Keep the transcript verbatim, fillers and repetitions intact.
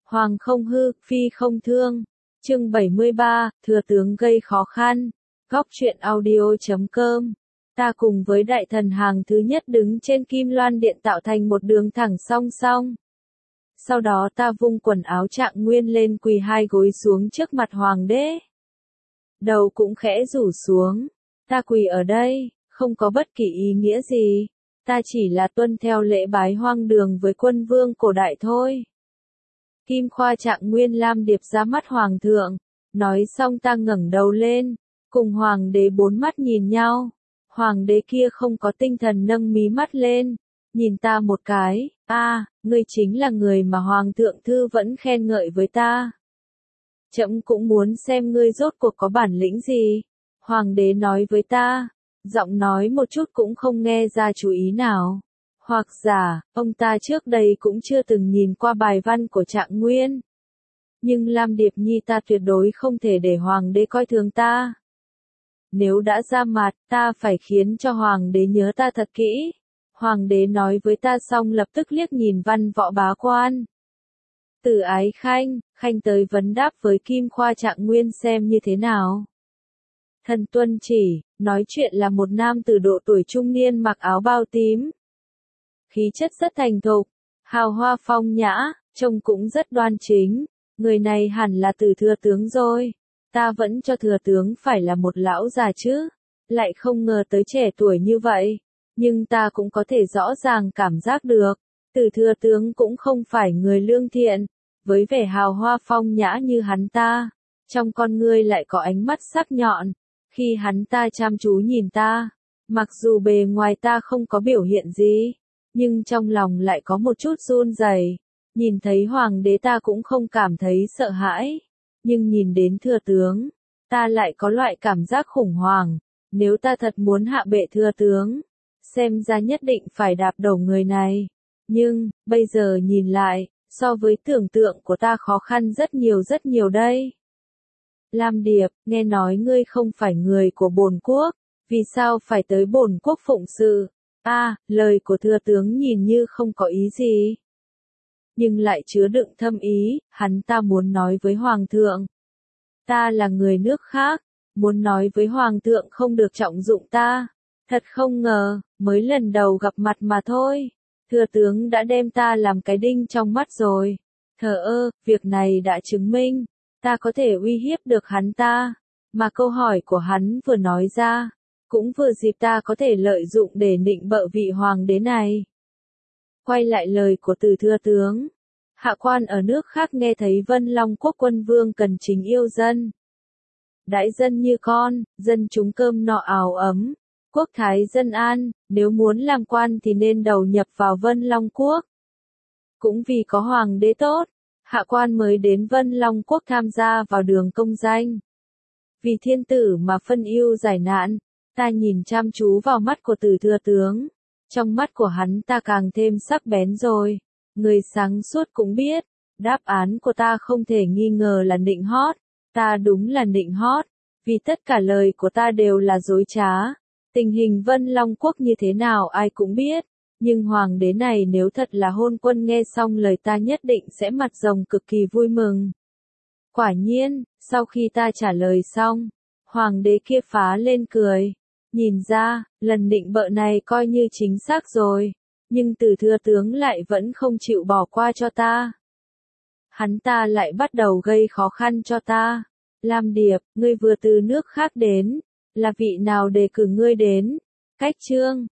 Hoàng không hư, phi không thương. Chương bảy mươi ba, thừa tướng gây khó khăn. Góc truyện audio chấm com. Ta cùng với đại thần hàng thứ nhất đứng trên kim loan điện tạo thành một đường thẳng song song. Sau đó ta vung quần áo Trạng Nguyên lên quỳ hai gối xuống trước mặt hoàng đế. Đầu cũng khẽ rủ xuống. Ta quỳ ở đây, không có bất kỳ ý nghĩa gì. Ta chỉ là tuân theo lễ bái hoang đường với quân vương cổ đại thôi. Kim Khoa Trạng Nguyên lam điệp ra mắt hoàng thượng. Nói xong ta ngẩng đầu lên, cùng hoàng đế bốn mắt nhìn nhau. Hoàng đế kia không có tinh thần nâng mí mắt lên, nhìn ta một cái, a, à, ngươi chính là người mà hoàng thượng thư vẫn khen ngợi với ta. Trẫm cũng muốn xem ngươi rốt cuộc có bản lĩnh gì. Hoàng đế nói với ta, giọng nói một chút cũng không nghe ra chú ý nào. Hoặc giả, ông ta trước đây cũng chưa từng nhìn qua bài văn của Trạng Nguyên. Nhưng Lam Điệp Nhi ta tuyệt đối không thể để hoàng đế coi thường ta. Nếu đã ra mặt, ta phải khiến cho hoàng đế nhớ ta thật kỹ. Hoàng đế nói với ta xong lập tức liếc nhìn văn võ bá quan. Từ Ái Khanh, Khanh tới vấn đáp với Kim Khoa Trạng Nguyên xem như thế nào. Thần tuân chỉ, nói chuyện là một nam từ độ tuổi trung niên mặc áo bao tím. Khí chất rất thành thục, hào hoa phong nhã, trông cũng rất đoan chính. Người này hẳn là từ thừa tướng rồi. Ta vẫn cho thừa tướng phải là một lão già chứ. Lại không ngờ tới trẻ tuổi như vậy. Nhưng ta cũng có thể rõ ràng cảm giác được. Từ thừa tướng cũng không phải người lương thiện. Với vẻ hào hoa phong nhã như hắn ta. Trong con ngươi lại có ánh mắt sắc nhọn. Khi hắn ta chăm chú nhìn ta. Mặc dù bề ngoài ta không có biểu hiện gì. Nhưng trong lòng lại có một chút run rẩy. Nhìn thấy hoàng đế ta cũng không cảm thấy sợ hãi. Nhưng nhìn đến thừa tướng, ta lại có loại cảm giác khủng hoảng. Nếu ta thật muốn hạ bệ thừa tướng, xem ra nhất định phải đạp đầu người này. Nhưng, bây giờ nhìn lại, so với tưởng tượng của ta khó khăn rất nhiều rất nhiều đây. Lam Điệp, nghe nói ngươi không phải người của bổn quốc, vì sao phải tới bổn quốc phụng sự? A, à, lời của thừa tướng nhìn như không có ý gì. Nhưng lại chứa đựng thâm ý, hắn ta muốn nói với hoàng thượng. Ta là người nước khác, muốn nói với hoàng thượng không được trọng dụng ta. Thật không ngờ, mới lần đầu gặp mặt mà thôi. Thừa tướng đã đem ta làm cái đinh trong mắt rồi. Thờ ơ, việc này đã chứng minh, ta có thể uy hiếp được hắn ta. Mà câu hỏi của hắn vừa nói ra, cũng vừa dịp ta có thể lợi dụng để nịnh bợ vị hoàng đế này. Quay lại lời của từ thừa tướng. Hạ quan ở nước khác nghe thấy Vân Long quốc quân vương cần chính yêu dân. Đãi dân như con, dân chúng cơm nọ áo ấm. Quốc thái dân an, nếu muốn làm quan thì nên đầu nhập vào Vân Long quốc. Cũng vì có hoàng đế tốt, hạ quan mới đến Vân Long quốc tham gia vào đường công danh. Vì thiên tử mà phân ưu giải nạn, ta nhìn chăm chú vào mắt của từ thừa tướng. Trong mắt của hắn ta càng thêm sắc bén rồi. Người sáng suốt cũng biết, đáp án của ta không thể nghi ngờ là nịnh hót. Ta đúng là nịnh hót, vì tất cả lời của ta đều là dối trá. Tình hình Vân Long quốc như thế nào ai cũng biết, nhưng hoàng đế này nếu thật là hôn quân nghe xong lời ta nhất định sẽ mặt rồng cực kỳ vui mừng. Quả nhiên, sau khi ta trả lời xong, hoàng đế kia phá lên cười. Nhìn ra, lần nịnh bợ này coi như chính xác rồi. Nhưng từ thừa tướng lại vẫn không chịu bỏ qua cho ta. Hắn ta lại bắt đầu gây khó khăn cho ta. Lam Điệp, ngươi vừa từ nước khác đến. Là vị nào đề cử ngươi đến? Cách Trương,